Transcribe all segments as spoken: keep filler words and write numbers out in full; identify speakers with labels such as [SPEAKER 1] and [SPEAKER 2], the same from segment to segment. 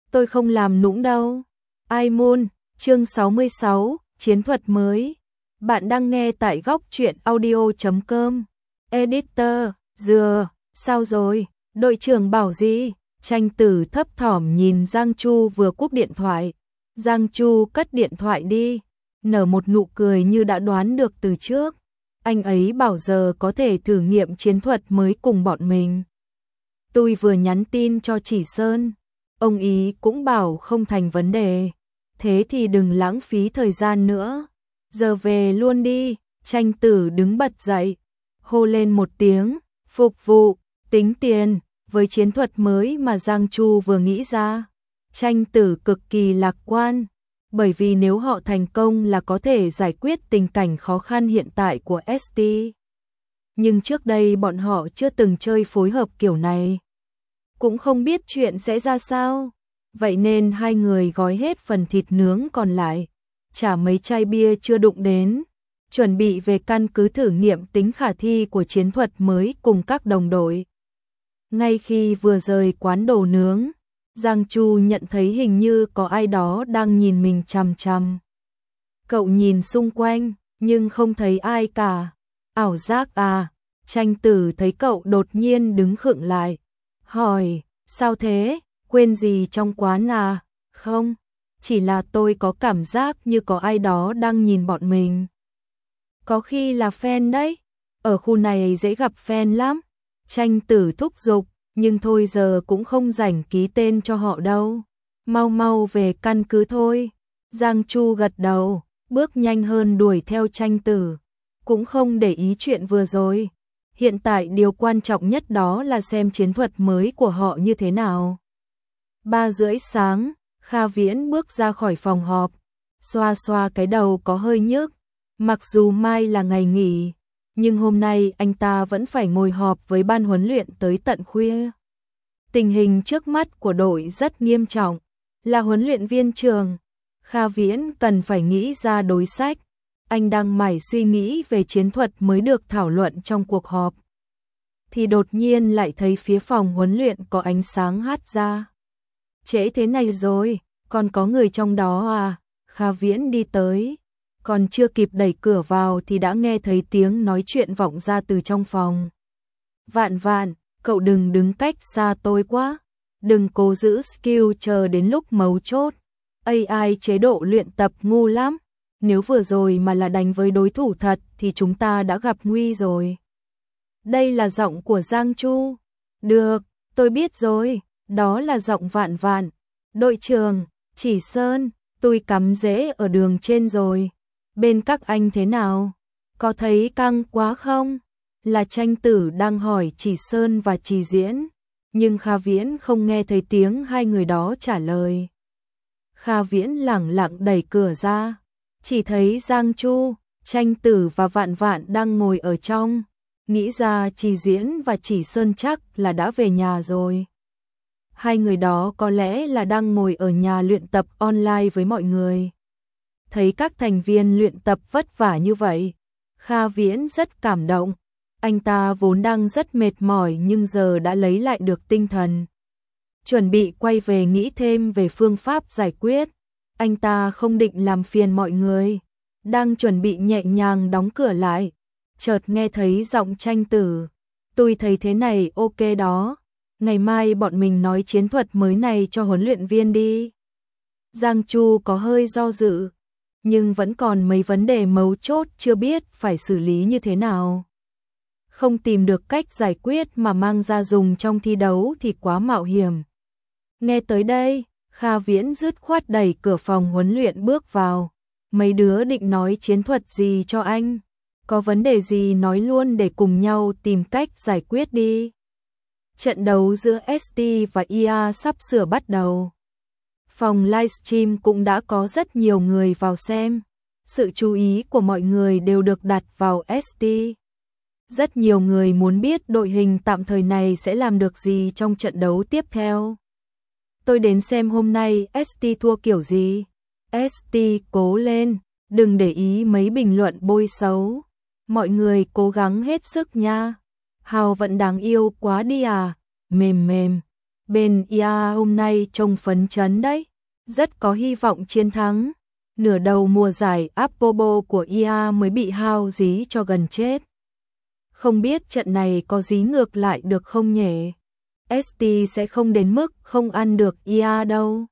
[SPEAKER 1] tôi không làm nũng đâu. Ai Moon, chương sáu mươi sáu, chiến thuật mới. Bạn đang nghe tại góc truyện audio chấm com. Editor, dừa, sao rồi? Đội trưởng bảo gì? Tranh Tử thấp thỏm nhìn Giang Chu vừa cúp điện thoại. Giang Chu cất điện thoại đi, nở một nụ cười như đã đoán được từ trước. Anh ấy bảo giờ có thể thử nghiệm chiến thuật mới cùng bọn mình. Tôi vừa nhắn tin cho Chỉ Sơn, ông ý cũng bảo không thành vấn đề. Thế thì đừng lãng phí thời gian nữa. Giờ về luôn đi. Tranh Tử đứng bật dậy, hô lên một tiếng, phục vụ, tính tiền. Với chiến thuật mới mà Giang Chu vừa nghĩ ra, Tranh Tử cực kỳ lạc quan, bởi vì nếu họ thành công là có thể giải quyết tình cảnh khó khăn hiện tại của ét tê. Nhưng trước đây bọn họ chưa từng chơi phối hợp kiểu này, cũng không biết chuyện sẽ ra sao. Vậy nên hai người gói hết phần thịt nướng còn lại, trả mấy chai bia chưa đụng đến, chuẩn bị về căn cứ thử nghiệm tính khả thi của chiến thuật mới cùng các đồng đội. Ngay khi vừa rời quán đồ nướng, Giang Chu nhận thấy hình như có ai đó đang nhìn mình chằm chằm. Cậu nhìn xung quanh, nhưng không thấy ai cả. Ảo giác à? Tranh Tử thấy cậu đột nhiên đứng khựng lại, hỏi, sao thế, quên gì trong quán à? Không, chỉ là tôi có cảm giác như có ai đó đang nhìn bọn mình. Có khi là fan đấy, ở khu này dễ gặp fan lắm. Tranh Tử thúc giục, nhưng thôi giờ cũng không rảnh ký tên cho họ đâu. Mau mau về căn cứ thôi. Giang Chu gật đầu, bước nhanh hơn đuổi theo Tranh Tử. Cũng không để ý chuyện vừa rồi. Hiện tại điều quan trọng nhất đó là xem chiến thuật mới của họ như thế nào. Ba rưỡi sáng, Kha Viễn bước ra khỏi phòng họp, xoa xoa cái đầu có hơi nhức. Mặc dù mai là ngày nghỉ, nhưng hôm nay anh ta vẫn phải ngồi họp với ban huấn luyện tới tận khuya. Tình hình trước mắt của đội rất nghiêm trọng, là huấn luyện viên trường. Kha Viễn cần phải nghĩ ra đối sách. Anh đang mải suy nghĩ về chiến thuật mới được thảo luận trong cuộc họp. Thì đột nhiên lại thấy phía phòng huấn luyện có ánh sáng hắt ra. Trễ thế này rồi, còn có người trong đó à? Kha Viễn đi tới, còn chưa kịp đẩy cửa vào thì đã nghe thấy tiếng nói chuyện vọng ra từ trong phòng. Vạn Vạn, cậu đừng đứng cách xa tôi quá, đừng cố giữ skill chờ đến lúc mấu chốt. a i chế độ luyện tập ngu lắm, nếu vừa rồi mà là đánh với đối thủ thật thì chúng ta đã gặp nguy rồi. Đây là giọng của Giang Chu. Được, tôi biết rồi, đó là giọng Vạn Vạn. Đội trưởng, Chỉ Sơn, tôi cắm rễ ở đường trên rồi. Bên các anh thế nào? Có thấy căng quá không? Là Tranh Tử đang hỏi Chỉ Sơn và Chỉ Diễn, nhưng Kha Viễn không nghe thấy tiếng hai người đó trả lời. Kha Viễn lẳng lặng đẩy cửa ra, chỉ thấy Giang Chu, Tranh Tử và Vạn Vạn đang ngồi ở trong. Nghĩ ra Chỉ Diễn và Chỉ Sơn chắc là đã về nhà rồi. Hai người đó có lẽ là đang ngồi ở nhà luyện tập online với mọi người. Thấy các thành viên luyện tập vất vả như vậy, Kha Viễn rất cảm động. Anh ta vốn đang rất mệt mỏi nhưng giờ đã lấy lại được tinh thần, chuẩn bị quay về nghĩ thêm về phương pháp giải quyết. Anh ta không định làm phiền mọi người, đang chuẩn bị nhẹ nhàng đóng cửa lại, chợt nghe thấy giọng Tranh Tử. Tôi thấy thế này ok đó, ngày mai bọn mình nói chiến thuật mới này cho huấn luyện viên đi. Giang Chu có hơi do dự, nhưng vẫn còn mấy vấn đề mấu chốt chưa biết phải xử lý như thế nào. Không tìm được cách giải quyết mà mang ra dùng trong thi đấu thì quá mạo hiểm. Nghe tới đây, Kha Viễn dứt khoát đẩy cửa phòng huấn luyện bước vào. Mấy đứa định nói chiến thuật gì cho anh? Có vấn đề gì nói luôn để cùng nhau tìm cách giải quyết đi. Trận đấu giữa ét tê và i a sắp sửa bắt đầu. Phòng livestream cũng đã có rất nhiều người vào xem. Sự chú ý của mọi người đều được đặt vào ét tê. Rất nhiều người muốn biết đội hình tạm thời này sẽ làm được gì trong trận đấu tiếp theo. Tôi đến xem hôm nay ét tê thua kiểu gì. ét tê cố lên, đừng để ý mấy bình luận bôi xấu. Mọi người cố gắng hết sức nha. Hào vẫn đáng yêu quá đi à, mềm mềm. Bên i a hôm nay trông phấn chấn đấy, rất có hy vọng chiến thắng. Nửa đầu mùa giải Apobo của i a mới bị hao dí cho gần chết. Không biết trận này có dí ngược lại được không nhỉ? ét tê sẽ không đến mức không ăn được i a đâu.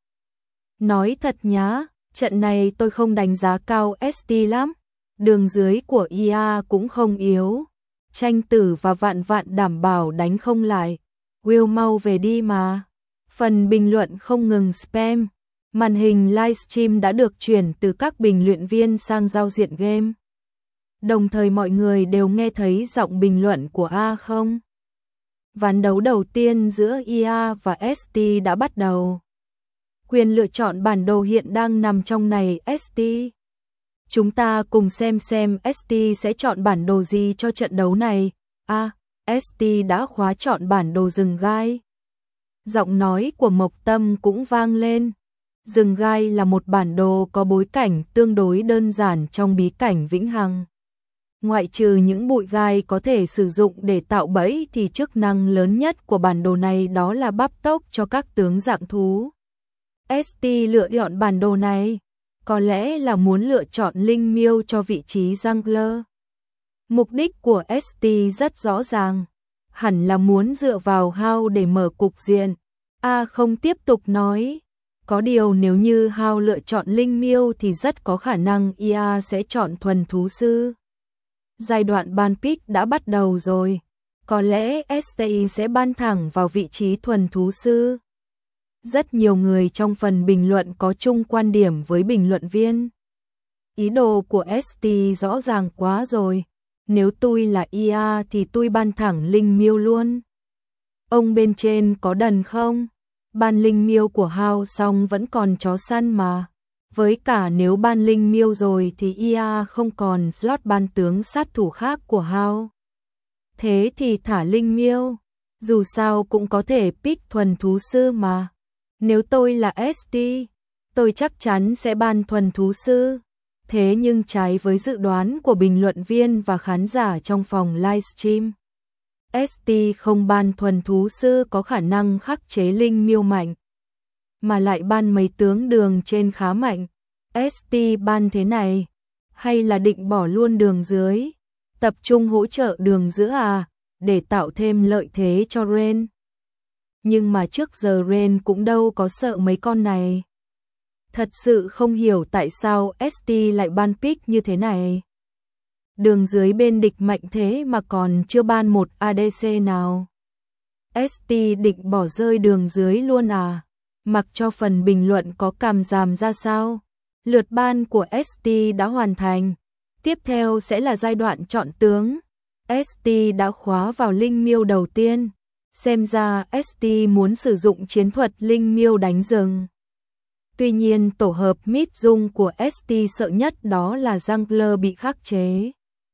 [SPEAKER 1] Nói thật nhá, trận này tôi không đánh giá cao ét tê lắm. Đường dưới của i a cũng không yếu. Tranh Tử và Vạn Vạn đảm bảo đánh không lại. Will mau về đi mà. Phần bình luận không ngừng spam. Màn hình livestream đã được chuyển từ các bình luận viên sang giao diện game. Đồng thời mọi người đều nghe thấy giọng bình luận của A không? Ván đấu đầu tiên giữa i a và ét tê đã bắt đầu. Quyền lựa chọn bản đồ hiện đang nằm trong này ét tê. Chúng ta cùng xem xem ét tê sẽ chọn bản đồ gì cho trận đấu này. A. ét tê đã khóa chọn bản đồ rừng gai. Giọng nói của Mộc Tâm cũng vang lên. Rừng gai là một bản đồ có bối cảnh tương đối đơn giản trong bí cảnh Vĩnh Hằng. Ngoại trừ những bụi gai có thể sử dụng để tạo bẫy thì chức năng lớn nhất của bản đồ này đó là bắp tốc cho các tướng dạng thú. ét tê lựa chọn bản đồ này, có lẽ là muốn lựa chọn linh miêu cho vị trí jungler. Mục đích của ét tê rất rõ ràng, hẳn là muốn dựa vào Hao để mở cục diện. A không tiếp tục nói, có điều nếu như Hao lựa chọn linh miêu thì rất có khả năng i a sẽ chọn thuần thú sư. Giai đoạn ban pick đã bắt đầu rồi, có lẽ ét tê sẽ ban thẳng vào vị trí thuần thú sư. Rất nhiều người trong phần bình luận có chung quan điểm với bình luận viên. Ý đồ của ét tê rõ ràng quá rồi, nếu tôi là i a thì tôi ban thẳng linh miêu luôn. Ông bên trên có đần không? Ban linh miêu của Hao xong vẫn còn chó săn mà. Với cả nếu ban linh miêu rồi thì i a không còn slot ban tướng sát thủ khác của Hao. Thế thì thả linh miêu, dù sao cũng có thể pick thuần thú sư mà. Nếu tôi là ét tê, tôi chắc chắn sẽ ban thuần thú sư. Thế nhưng trái với dự đoán của bình luận viên và khán giả trong phòng livestream, ét tê không ban thuần thú sư có khả năng khắc chế linh miêu mạnh, mà lại ban mấy tướng đường trên khá mạnh. ét tê ban thế này, hay là định bỏ luôn đường dưới, tập trung hỗ trợ đường giữa à, để tạo thêm lợi thế cho Ren. Nhưng mà trước giờ Ren cũng đâu có sợ mấy con này. Thật sự không hiểu tại sao ét tê lại ban pick như thế này. Đường dưới bên địch mạnh thế mà còn chưa ban một a đê xê nào. ét tê định bỏ rơi đường dưới luôn à? Mặc cho phần bình luận có cảm giảm ra sao. Lượt ban của ét tê đã hoàn thành. Tiếp theo sẽ là giai đoạn chọn tướng. ét tê đã khóa vào linh miêu đầu tiên. Xem ra ét tê muốn sử dụng chiến thuật linh miêu đánh rừng. Tuy nhiên tổ hợp mid dung của ét tê sợ nhất đó là jungler bị khắc chế.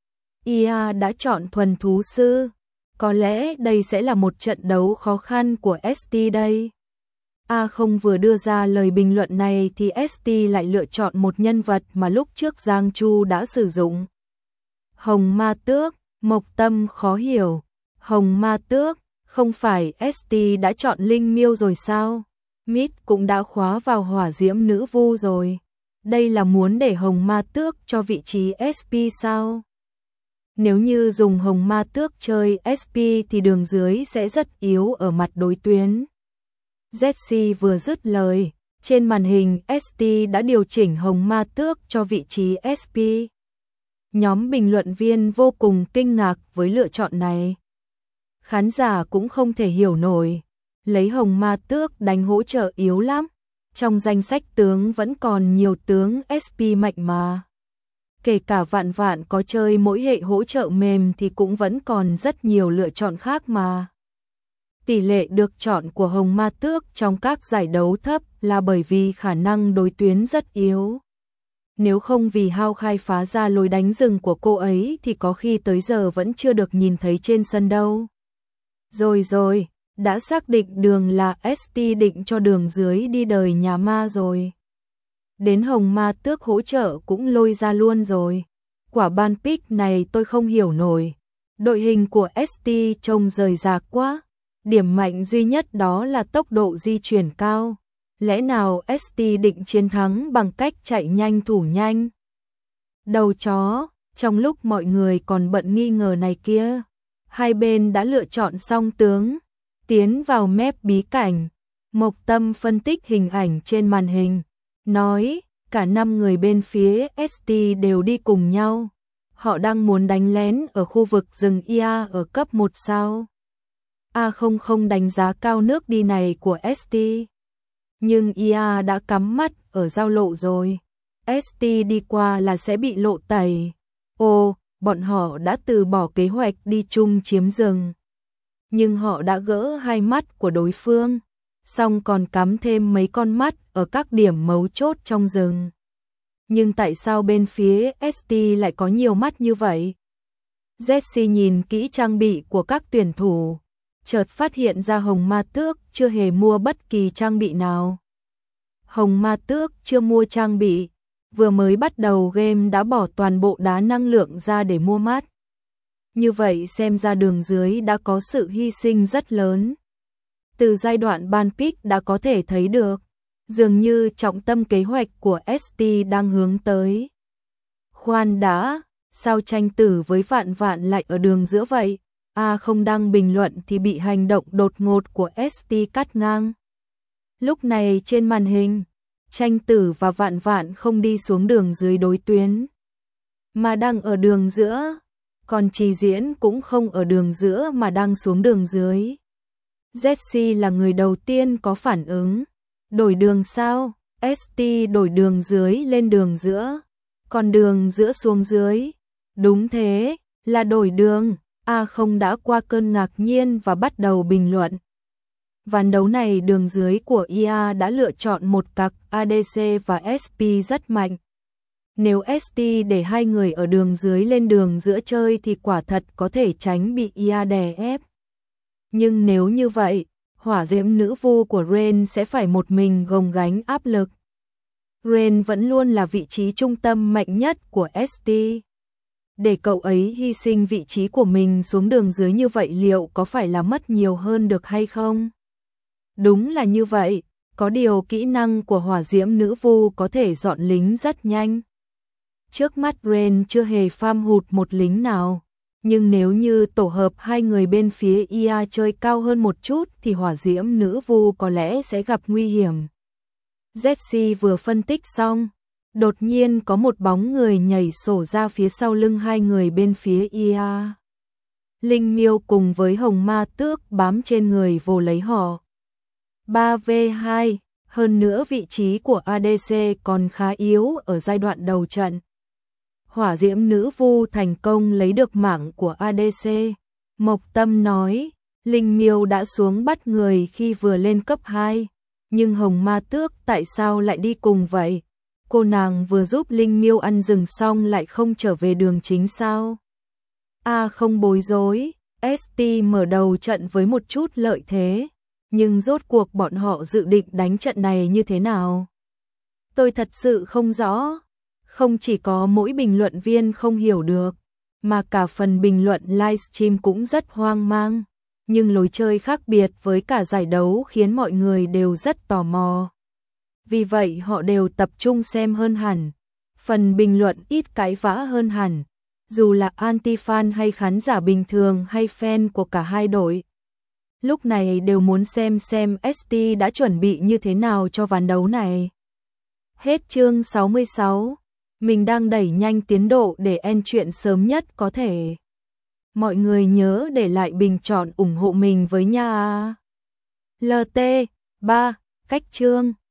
[SPEAKER 1] i a đã chọn thuần thú sư. Có lẽ đây sẽ là một trận đấu khó khăn của ét tê đây. A không vừa đưa ra lời bình luận này thì ét tê lại lựa chọn một nhân vật mà lúc trước Giang Chu đã sử dụng. Hồng Ma Tước. Mộc Tâm khó hiểu. Hồng Ma Tước, không phải ét tê đã chọn linh miêu rồi sao? Mid cũng đã khóa vào hỏa diễm nữ vu rồi. Đây là muốn để Hồng Ma Tước cho vị trí ét pê sao? Nếu như dùng Hồng Ma Tước chơi ét pê thì đường dưới sẽ rất yếu ở mặt đối tuyến. dét xê vừa dứt lời, trên màn hình ét tê đã điều chỉnh Hồng Ma Tước cho vị trí ét pê. Nhóm bình luận viên vô cùng kinh ngạc với lựa chọn này. Khán giả cũng không thể hiểu nổi, lấy Hồng Ma Tước đánh hỗ trợ yếu lắm. Trong danh sách tướng vẫn còn nhiều tướng ét pê mạnh mà. Kể cả Vạn Vạn có chơi mỗi hệ hỗ trợ mềm thì cũng vẫn còn rất nhiều lựa chọn khác mà. Tỷ lệ được chọn của Hồng Ma Tước trong các giải đấu thấp là bởi vì khả năng đối tuyến rất yếu. Nếu không vì Hao khai phá ra lối đánh rừng của cô ấy thì có khi tới giờ vẫn chưa được nhìn thấy trên sân đâu. Rồi rồi, đã xác định đường là ét tê định cho đường dưới đi đời nhà ma rồi. Đến Hồng Ma Tước hỗ trợ cũng lôi ra luôn rồi. Quả ban pick này tôi không hiểu nổi. Đội hình của ét tê trông rời rạc quá. Điểm mạnh duy nhất đó là tốc độ di chuyển cao. Lẽ nào ét tê định chiến thắng bằng cách chạy nhanh thủ nhanh? Đầu chó, trong lúc mọi người còn bận nghi ngờ này kia, hai bên đã lựa chọn song tướng, tiến vào map bí cảnh. Mộc Tâm phân tích hình ảnh trên màn hình, nói, cả năm người bên phía ét tê đều đi cùng nhau. Họ đang muốn đánh lén ở khu vực rừng i a ở cấp một sao. A không không đánh giá cao nước đi này của ét tê. Nhưng i a đã cắm mắt ở giao lộ rồi. ét tê đi qua là sẽ bị lộ tẩy. Ồ, bọn họ đã từ bỏ kế hoạch đi chung chiếm rừng. Nhưng họ đã gỡ hai mắt của đối phương, xong còn cắm thêm mấy con mắt ở các điểm mấu chốt trong rừng. Nhưng tại sao bên phía ét tê lại có nhiều mắt như vậy? Jesse nhìn kỹ trang bị của các tuyển thủ, chợt phát hiện ra Hồng Ma Tước chưa hề mua bất kỳ trang bị nào. Hồng Ma Tước chưa mua trang bị, vừa mới bắt đầu game đã bỏ toàn bộ đá năng lượng ra để mua mắt. Như vậy xem ra đường dưới đã có sự hy sinh rất lớn. Từ giai đoạn ban pick đã có thể thấy được, dường như trọng tâm kế hoạch của ét tê đang hướng tới. Khoan đã, sao Tranh Tử với Vạn Vạn lại ở đường giữa vậy? A không đăng bình luận thì bị hành động đột ngột của ét tê cắt ngang. Lúc này trên màn hình, Tranh Tử và Vạn Vạn không đi xuống đường dưới đối tuyến, mà đang ở đường giữa, còn Trì Diễn cũng không ở đường giữa mà đang xuống đường dưới. Jesse là người đầu tiên có phản ứng. Đổi đường sao? ét tê đổi đường dưới lên đường giữa, còn đường giữa xuống dưới. Đúng thế, là đổi đường. A không đã qua cơn ngạc nhiên và bắt đầu bình luận. Ván đấu này đường dưới của i a đã lựa chọn một cặp a đê xê và ét pê rất mạnh. Nếu ét tê để hai người ở đường dưới lên đường giữa chơi thì quả thật có thể tránh bị i a đè ép. Nhưng nếu như vậy, hỏa diễm nữ vu của Rain sẽ phải một mình gồng gánh áp lực. Rain vẫn luôn là vị trí trung tâm mạnh nhất của ét tê. Để cậu ấy hy sinh vị trí của mình xuống đường dưới như vậy liệu có phải là mất nhiều hơn được hay không? Đúng là như vậy, có điều kỹ năng của hỏa diễm nữ vu có thể dọn lính rất nhanh. Trước mắt Rain chưa hề farm hụt một lính nào, nhưng nếu như tổ hợp hai người bên phía i a chơi cao hơn một chút thì hỏa diễm nữ vu có lẽ sẽ gặp nguy hiểm. Jesse vừa phân tích xong, đột nhiên có một bóng người nhảy sổ ra phía sau lưng hai người bên phía i a. Linh Miêu cùng với Hồng Ma Tước bám trên người vồ lấy họ. ba vs hai, hơn nữa vị trí của a đê xê còn khá yếu ở giai đoạn đầu trận. Hỏa diễm nữ vu thành công lấy được mảng của a đê xê. Mộc Tâm nói, Linh Miêu đã xuống bắt người khi vừa lên cấp hai, nhưng Hồng Ma Tước tại sao lại đi cùng vậy? Cô nàng vừa giúp Linh Miêu ăn rừng xong lại không trở về đường chính sao? A không bối rối, ét tê mở đầu trận với một chút lợi thế, nhưng rốt cuộc bọn họ dự định đánh trận này như thế nào? Tôi thật sự không rõ. Không chỉ có mỗi bình luận viên không hiểu được, mà cả phần bình luận livestream cũng rất hoang mang. Nhưng lối chơi khác biệt với cả giải đấu khiến mọi người đều rất tò mò. Vì vậy họ đều tập trung xem hơn hẳn. Phần bình luận ít cãi vã hơn hẳn. Dù là anti-fan hay khán giả bình thường hay fan của cả hai đội. Lúc này đều muốn xem xem ét tê đã chuẩn bị như thế nào cho ván đấu này. Hết chương sáu mươi sáu. Mình đang đẩy nhanh tiến độ để end chuyện sớm nhất có thể. Mọi người nhớ để lại bình chọn ủng hộ mình với nha. lờ tê ba, cách chương